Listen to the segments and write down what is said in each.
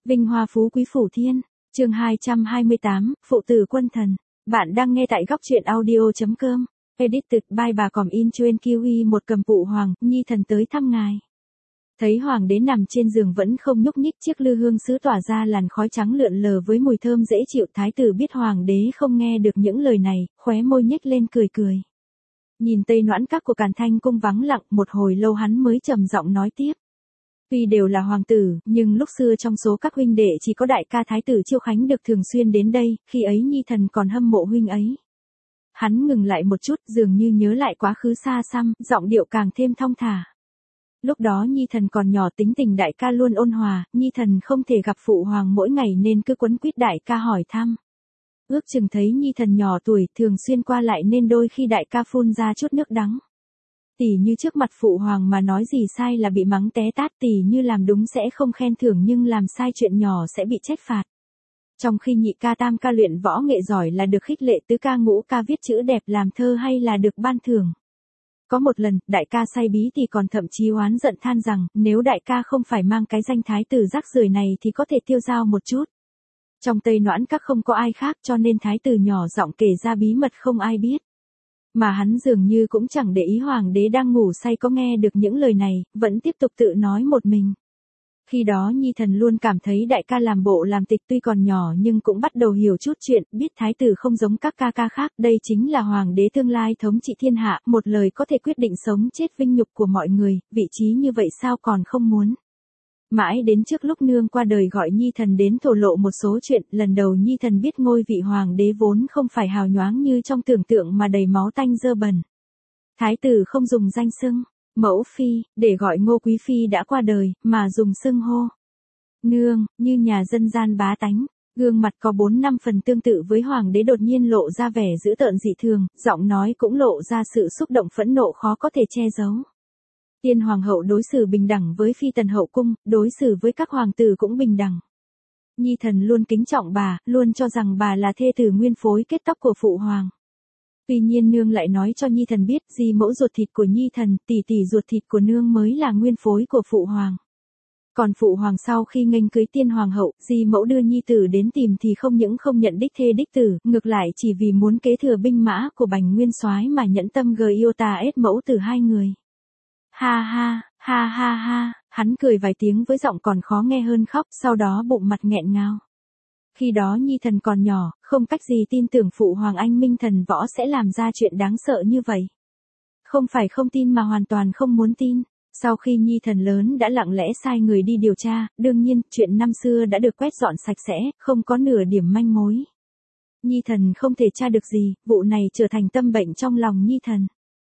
Vinh hoa phú quý phủ thiên, chương 228, Phụ tử quân thần. Bạn đang nghe tại góc truyện audio.com. Edited by bà Còm In Chuyên Kiwi. Một cầm phụ hoàng, nhi thần tới thăm ngài. Thấy hoàng đế nằm trên giường vẫn không nhúc nhích, chiếc lư hương sứ tỏa ra làn khói trắng lượn lờ với mùi thơm dễ chịu. Thái tử biết hoàng đế không nghe được những lời này, khóe môi nhếch lên cười cười. Nhìn tây noãn các của Càn Thanh cung vắng lặng, một hồi lâu hắn mới trầm giọng nói tiếp. Tuy đều là hoàng tử, nhưng lúc xưa trong số các huynh đệ chỉ có đại ca thái tử Chiêu Khánh được thường xuyên đến đây, khi ấy nhi thần còn hâm mộ huynh ấy. Hắn ngừng lại một chút, dường như nhớ lại quá khứ xa xăm, giọng điệu càng thêm thong thả. Lúc đó nhi thần còn nhỏ, tính tình đại ca luôn ôn hòa, nhi thần không thể gặp phụ hoàng mỗi ngày nên cứ quấn quýt đại ca hỏi thăm. Ước chừng thấy nhi thần nhỏ tuổi, thường xuyên qua lại nên đôi khi đại ca phun ra chút nước đắng. Tỉ như trước mặt phụ hoàng mà nói gì sai là bị mắng té tát, tỉ như làm đúng sẽ không khen thưởng nhưng làm sai chuyện nhỏ sẽ bị trách phạt. Trong khi nhị ca tam ca luyện võ nghệ giỏi là được khích lệ, tứ ca ngũ ca viết chữ đẹp làm thơ hay là được ban thưởng. Có một lần, đại ca say bí thì còn thậm chí oán giận than rằng, nếu đại ca không phải mang cái danh thái tử rác rưởi này thì có thể tiêu dao một chút. Trong tây noãn các không có ai khác cho nên thái tử nhỏ giọng kể ra bí mật không ai biết. Mà hắn dường như cũng chẳng để ý hoàng đế đang ngủ say có nghe được những lời này, vẫn tiếp tục tự nói một mình. Khi đó nhi thần luôn cảm thấy đại ca làm bộ làm tịch, tuy còn nhỏ nhưng cũng bắt đầu hiểu chút chuyện, biết thái tử không giống các ca ca khác, đây chính là hoàng đế tương lai thống trị thiên hạ, một lời có thể quyết định sống chết vinh nhục của mọi người, vị trí như vậy sao còn không muốn. Mãi đến trước lúc nương qua đời gọi nhi thần đến thổ lộ một số chuyện, lần đầu nhi thần biết ngôi vị hoàng đế vốn không phải hào nhoáng như trong tưởng tượng mà đầy máu tanh dơ bẩn. Thái tử không dùng danh xưng mẫu phi để gọi Ngô quý phi đã qua đời, mà dùng xưng hô nương, như nhà dân gian bá tánh. Gương mặt có 4-5 phần tương tự với hoàng đế đột nhiên lộ ra vẻ dữ tợn dị thường, giọng nói cũng lộ ra sự xúc động phẫn nộ khó có thể che giấu. Tiên hoàng hậu đối xử bình đẳng với phi tần hậu cung, đối xử với các hoàng tử cũng bình đẳng. Nhi thần luôn kính trọng bà, luôn cho rằng bà là thê tử nguyên phối kết tóc của phụ hoàng. Tuy nhiên nương lại nói cho nhi thần biết, di mẫu ruột thịt của nhi thần, tỷ tỷ ruột thịt của nương mới là nguyên phối của phụ hoàng. Còn phụ hoàng sau khi nghênh cưới tiên hoàng hậu, di mẫu đưa nhi tử đến tìm thì không những không nhận đích thê đích tử, ngược lại chỉ vì muốn kế thừa binh mã của Bành Nguyên Soái mà nhẫn tâm yêu ta ết mẫu tử hai người. Ha ha, ha ha ha, hắn cười vài tiếng với giọng còn khó nghe hơn khóc, sau đó bụng mặt nghẹn ngào. Khi đó nhi thần còn nhỏ, không cách gì tin tưởng phụ hoàng anh minh thần võ sẽ làm ra chuyện đáng sợ như vậy. Không phải không tin mà hoàn toàn không muốn tin. Sau khi nhi thần lớn đã lặng lẽ sai người đi điều tra, đương nhiên, chuyện năm xưa đã được quét dọn sạch sẽ, không có nửa điểm manh mối. Nhi thần không thể tra được gì, vụ này trở thành tâm bệnh trong lòng nhi thần.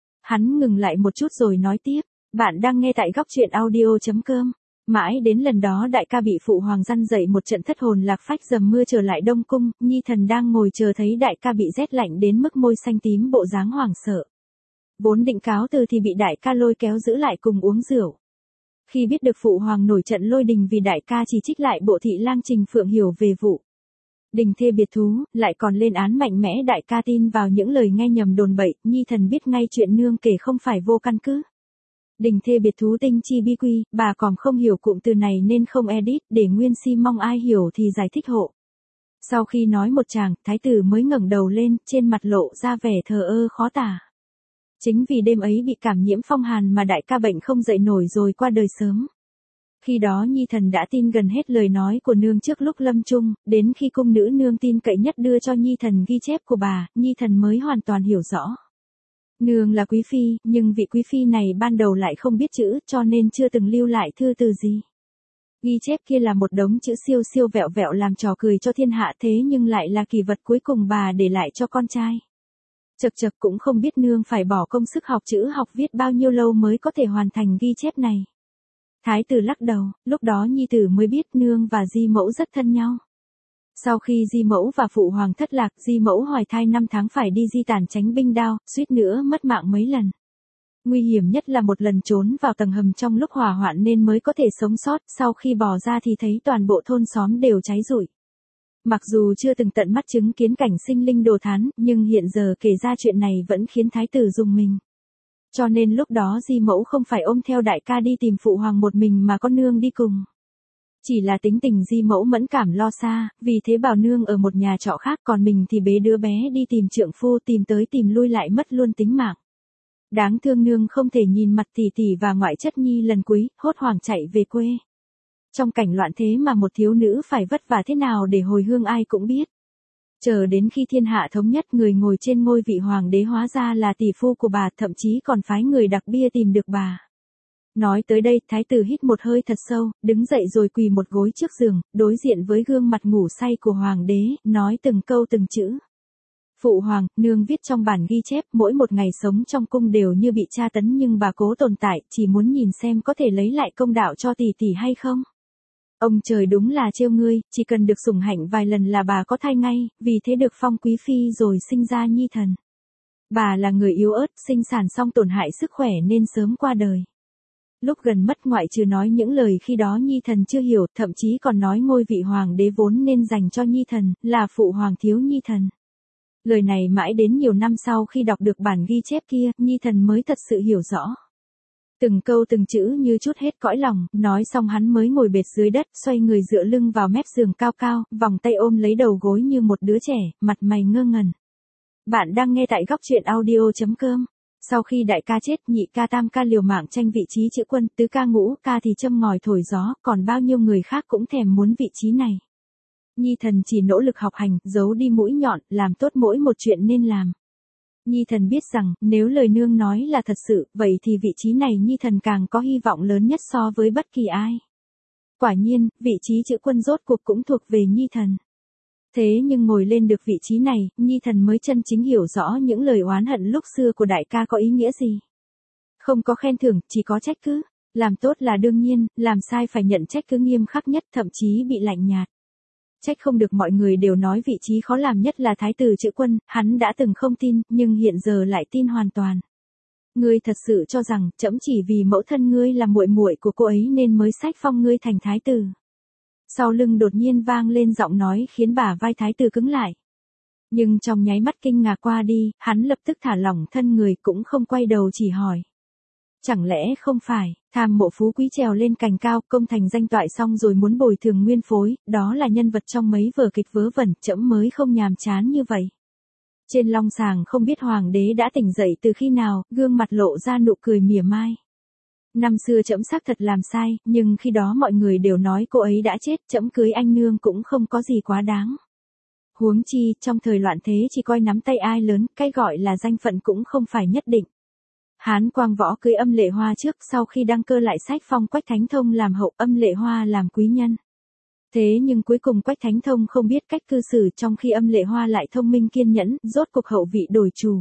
Hắn ngừng lại một chút rồi nói tiếp, bạn đang nghe tại góc truyện audio.com. Mãi đến lần đó đại ca bị phụ hoàng răn dậy một trận thất hồn lạc phách dầm mưa trở lại Đông Cung, nhi thần đang ngồi chờ thấy đại ca bị rét lạnh đến mức môi xanh tím bộ dáng hoảng sợ. Vốn định cáo từ thì bị đại ca lôi kéo giữ lại cùng uống rượu. Khi biết được phụ hoàng nổi trận lôi đình vì đại ca chỉ trích lại bộ thị lang Trình Phượng Hiểu về vụ đình thê biệt thú, lại còn lên án mạnh mẽ đại ca tin vào những lời nghe nhầm đồn bậy, nhi thần biết ngay chuyện nương kể không phải vô căn cứ. Đình thê biệt thú tinh chi bi quy, bà còn không hiểu cụm từ này nên không edit, để Nguyên Si mong ai hiểu thì giải thích hộ. Sau khi nói một tràng, thái tử mới ngẩng đầu lên, trên mặt lộ ra vẻ thờ ơ khó tả. Chính vì đêm ấy bị cảm nhiễm phong hàn mà đại ca bệnh không dậy nổi rồi qua đời sớm. Khi đó nhi thần đã tin gần hết lời nói của nương trước lúc lâm chung, đến khi cung nữ nương tin cậy nhất đưa cho nhi thần ghi chép của bà, nhi thần mới hoàn toàn hiểu rõ. Nương là quý phi, nhưng vị quý phi này ban đầu lại không biết chữ, cho nên chưa từng lưu lại thư từ gì. Ghi chép kia là một đống chữ siêu siêu vẹo vẹo làm trò cười cho thiên hạ, thế nhưng lại là kỷ vật cuối cùng bà để lại cho con trai. Chật chật cũng không biết nương phải bỏ công sức học chữ học viết bao nhiêu lâu mới có thể hoàn thành ghi chép này. Thái tử lắc đầu, lúc đó nhi tử mới biết nương và di mẫu rất thân nhau. Sau khi di mẫu và phụ hoàng thất lạc, di mẫu hoài thai 5 tháng phải đi di tản tránh binh đao, suýt nữa mất mạng mấy lần. Nguy hiểm nhất là một lần trốn vào tầng hầm trong lúc hỏa hoạn nên mới có thể sống sót, sau khi bò ra thì thấy toàn bộ thôn xóm đều cháy rụi. Mặc dù chưa từng tận mắt chứng kiến cảnh sinh linh đồ thán, nhưng hiện giờ kể ra chuyện này vẫn khiến thái tử rùng mình. Cho nên lúc đó di mẫu không phải ôm theo đại ca đi tìm phụ hoàng một mình mà có nương đi cùng. Chỉ là tính tình Di mẫu mẫn cảm lo xa, vì thế bảo nương ở một nhà trọ khác, còn mình thì bế đứa bé đi tìm trượng phu, tìm tới tìm lui lại mất luôn tính mạng. Đáng thương nương không thể nhìn mặt tỷ tỷ và ngoại chất nhi lần cuối, hốt hoảng chạy về quê. Trong cảnh loạn thế mà một thiếu nữ phải vất vả thế nào để hồi hương ai cũng biết. Chờ đến khi thiên hạ thống nhất, người ngồi trên ngôi vị hoàng đế hóa ra là tỷ phu của bà, thậm chí còn phái người đặc bia tìm được bà. Nói tới đây, thái tử hít một hơi thật sâu, đứng dậy rồi quỳ một gối trước giường, đối diện với gương mặt ngủ say của hoàng đế, nói từng câu từng chữ. Phụ hoàng, nương viết trong bản ghi chép, mỗi một ngày sống trong cung đều như bị tra tấn, nhưng bà cố tồn tại, chỉ muốn nhìn xem có thể lấy lại công đạo cho tỷ tỷ hay không. Ông trời đúng là trêu ngươi, chỉ cần được sủng hạnh vài lần là bà có thai ngay, vì thế được phong quý phi rồi sinh ra nhi thần. Bà là người yếu ớt, sinh sản xong tổn hại sức khỏe nên sớm qua đời. Lúc gần mất ngoại trừ nói những lời khi đó nhi thần chưa hiểu, thậm chí còn nói ngôi vị hoàng đế vốn nên dành cho nhi thần, là phụ hoàng thiếu nhi thần. Lời này mãi đến nhiều năm sau khi đọc được bản ghi chép kia, nhi thần mới thật sự hiểu rõ. Từng câu từng chữ như trút hết cõi lòng, nói xong hắn mới ngồi bệt dưới đất, xoay người dựa lưng vào mép giường cao cao, vòng tay ôm lấy đầu gối như một đứa trẻ, mặt mày ngơ ngẩn. Bạn đang nghe tại góc truyện audio.com. Sau khi đại ca chết, nhị ca tam ca liều mạng tranh vị trí chữ quân, tứ ca ngũ ca thì châm ngòi thổi gió, còn bao nhiêu người khác cũng thèm muốn vị trí này. Nhi thần chỉ nỗ lực học hành, giấu đi mũi nhọn, làm tốt mỗi một chuyện nên làm. Nhi thần biết rằng, nếu lời nương nói là thật sự, vậy thì vị trí này Nhi thần càng có hy vọng lớn nhất so với bất kỳ ai. Quả nhiên, vị trí chữ quân rốt cuộc cũng thuộc về Nhi thần. Thế nhưng ngồi lên được vị trí này, Nhi thần mới chân chính hiểu rõ những lời oán hận lúc xưa của đại ca có ý nghĩa gì. Không có khen thưởng, chỉ có trách cứ. Làm tốt là đương nhiên, làm sai phải nhận trách cứ nghiêm khắc nhất, thậm chí bị lạnh nhạt. Trách không được, mọi người đều nói vị trí khó làm nhất là thái tử chữ quân, hắn đã từng không tin, nhưng hiện giờ lại tin hoàn toàn. Ngươi thật sự cho rằng, trẫm chỉ vì mẫu thân ngươi là muội muội của cô ấy nên mới sách phong ngươi thành thái tử. Sau lưng đột nhiên vang lên giọng nói khiến bả vai thái tử cứng lại. Nhưng trong nháy mắt kinh ngạc qua đi, hắn lập tức thả lỏng thân người, cũng không quay đầu chỉ hỏi. Chẳng lẽ không phải, tham mộ phú quý trèo lên cành cao, công thành danh toại xong rồi muốn bồi thường nguyên phối, đó là nhân vật trong mấy vở kịch vớ vẩn, trẫm mới không nhàm chán như vậy. Trên long sàng không biết hoàng đế đã tỉnh dậy từ khi nào, gương mặt lộ ra nụ cười mỉa mai. Năm xưa trẫm xác thật làm sai, nhưng khi đó mọi người đều nói cô ấy đã chết, trẫm cưới anh nương cũng không có gì quá đáng. Huống chi, trong thời loạn thế chỉ coi nắm tay ai lớn, cái gọi là danh phận cũng không phải nhất định. Hán Quang Võ cưới Âm Lệ Hoa trước, sau khi đăng cơ lại sách phong Quách Thánh Thông làm hậu, Âm Lệ Hoa làm quý nhân. Thế nhưng cuối cùng Quách Thánh Thông không biết cách cư xử, trong khi Âm Lệ Hoa lại thông minh kiên nhẫn, rốt cuộc hậu vị đổi chủ.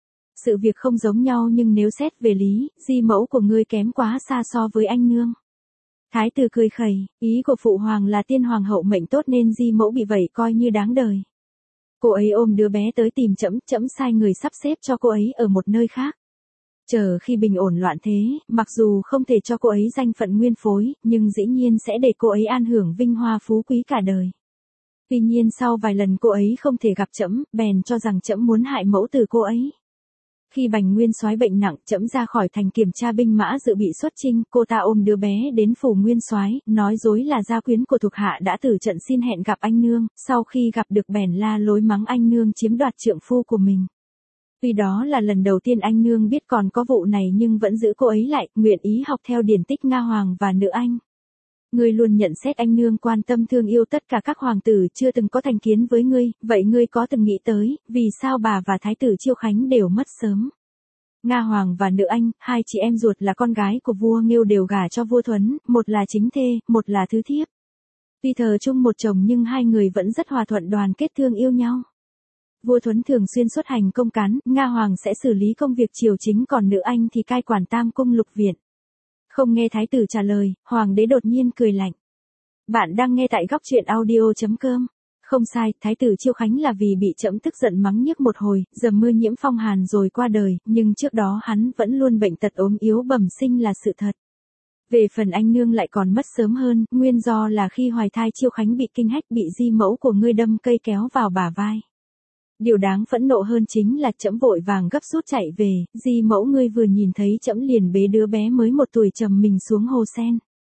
Sự việc không giống nhau, nhưng nếu xét về lý, di mẫu của ngươi kém quá xa so với anh nương. Thái tử cười khẩy, ý của phụ hoàng là tiên hoàng hậu mệnh tốt nên di mẫu bị vậy coi như đáng đời. Cô ấy ôm đứa bé tới tìm trẫm, trẫm sai người sắp xếp cho cô ấy ở một nơi khác. Chờ khi bình ổn loạn thế, mặc dù không thể cho cô ấy danh phận nguyên phối, nhưng dĩ nhiên sẽ để cô ấy an hưởng vinh hoa phú quý cả đời. Tuy nhiên sau vài lần cô ấy không thể gặp trẫm, bèn cho rằng trẫm muốn hại mẫu tử cô ấy. Khi Bành Nguyên Soái bệnh nặng, trẫm ra khỏi thành kiểm tra binh mã dự bị xuất chinh, cô ta ôm đứa bé đến phủ Nguyên Soái, nói dối là gia quyến của thuộc hạ đã tử trận xin hẹn gặp anh nương, sau khi gặp được bèn la lối mắng anh nương chiếm đoạt trượng phu của mình. Tuy đó là lần đầu tiên anh nương biết còn có vụ này nhưng vẫn giữ cô ấy lại, nguyện ý học theo điển tích Nga Hoàng và nữ anh. Ngươi luôn nhận xét anh nương quan tâm thương yêu tất cả các hoàng tử, chưa từng có thành kiến với ngươi, vậy ngươi có từng nghĩ tới, vì sao bà và thái tử Chiêu Khánh đều mất sớm? Nga Hoàng và nữ anh, hai chị em ruột là con gái của vua Nghêu đều gả cho vua Thuấn, một là chính thê, một là thứ thiếp. Tuy thờ chung một chồng nhưng hai người vẫn rất hòa thuận đoàn kết thương yêu nhau. Vua Thuấn thường xuyên xuất hành công cán, Nga Hoàng sẽ xử lý công việc triều chính, còn nữ anh thì cai quản Tam cung lục viện. Không nghe thái tử trả lời, hoàng đế đột nhiên cười lạnh. Bạn đang nghe tại góc truyện audio.com. Không sai, thái tử Chiêu Khánh là vì bị trẫm tức giận mắng nhiếc một hồi, dầm mưa nhiễm phong hàn rồi qua đời, nhưng trước đó hắn vẫn luôn bệnh tật ốm yếu bẩm sinh là sự thật. Về phần anh nương lại còn mất sớm hơn, nguyên do là khi hoài thai Chiêu Khánh bị kinh hách, bị di mẫu của ngươi đâm cây kéo vào bả vai. Điều đáng phẫn nộ hơn chính là trẫm vội vàng gấp rút chạy về, di mẫu ngươi vừa nhìn thấy trẫm liền bế đứa bé mới 1 tuổi trầm mình xuống hồ sen.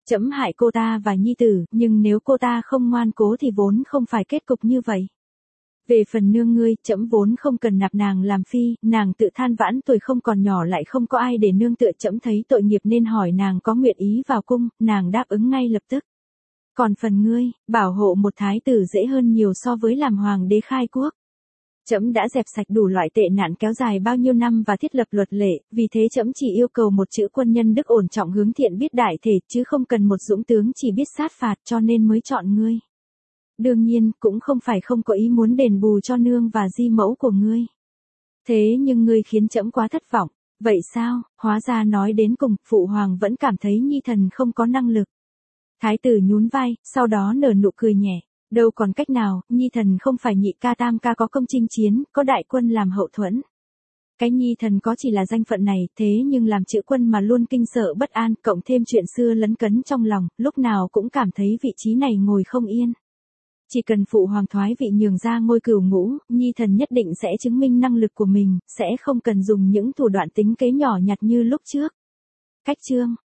Trẫm hại cô ta và nhi tử, nhưng nếu cô ta không ngoan cố thì vốn không phải kết cục như vậy. Về phần nương ngươi, trẫm vốn không cần nạp nàng làm phi, nàng tự than vãn tuổi không còn nhỏ lại không có ai để nương tựa, trẫm thấy tội nghiệp nên hỏi nàng có nguyện ý vào cung, nàng đáp ứng ngay lập tức. Còn phần ngươi, bảo hộ một thái tử dễ hơn nhiều so với làm hoàng đế khai quốc. Trẫm đã dẹp sạch đủ loại tệ nạn kéo dài bao nhiêu năm và thiết lập luật lệ, vì thế trẫm chỉ yêu cầu một chữ quân nhân đức ổn trọng hướng thiện biết đại thể, chứ không cần một dũng tướng chỉ biết sát phạt, cho nên mới chọn ngươi. Đương nhiên, cũng không phải không có ý muốn đền bù cho nương và di mẫu của ngươi. Thế nhưng ngươi khiến trẫm quá thất vọng. Vậy sao? Hóa ra nói đến cùng, phụ hoàng vẫn cảm thấy nhi thần không có năng lực. Thái tử nhún vai, sau đó nở nụ cười nhẹ. Đâu còn cách nào, nhi thần không phải nhị ca tam ca có công chinh chiến, có đại quân làm hậu thuẫn. Cái nhi thần có chỉ là danh phận này, thế nhưng làm chữ quân mà luôn kinh sợ bất an, cộng thêm chuyện xưa lấn cấn trong lòng, lúc nào cũng cảm thấy vị trí này ngồi không yên. Chỉ cần phụ hoàng thoái vị nhường ra ngôi cửu ngũ, nhi thần nhất định sẽ chứng minh năng lực của mình, sẽ không cần dùng những thủ đoạn tính kế nhỏ nhặt như lúc trước. Cách chương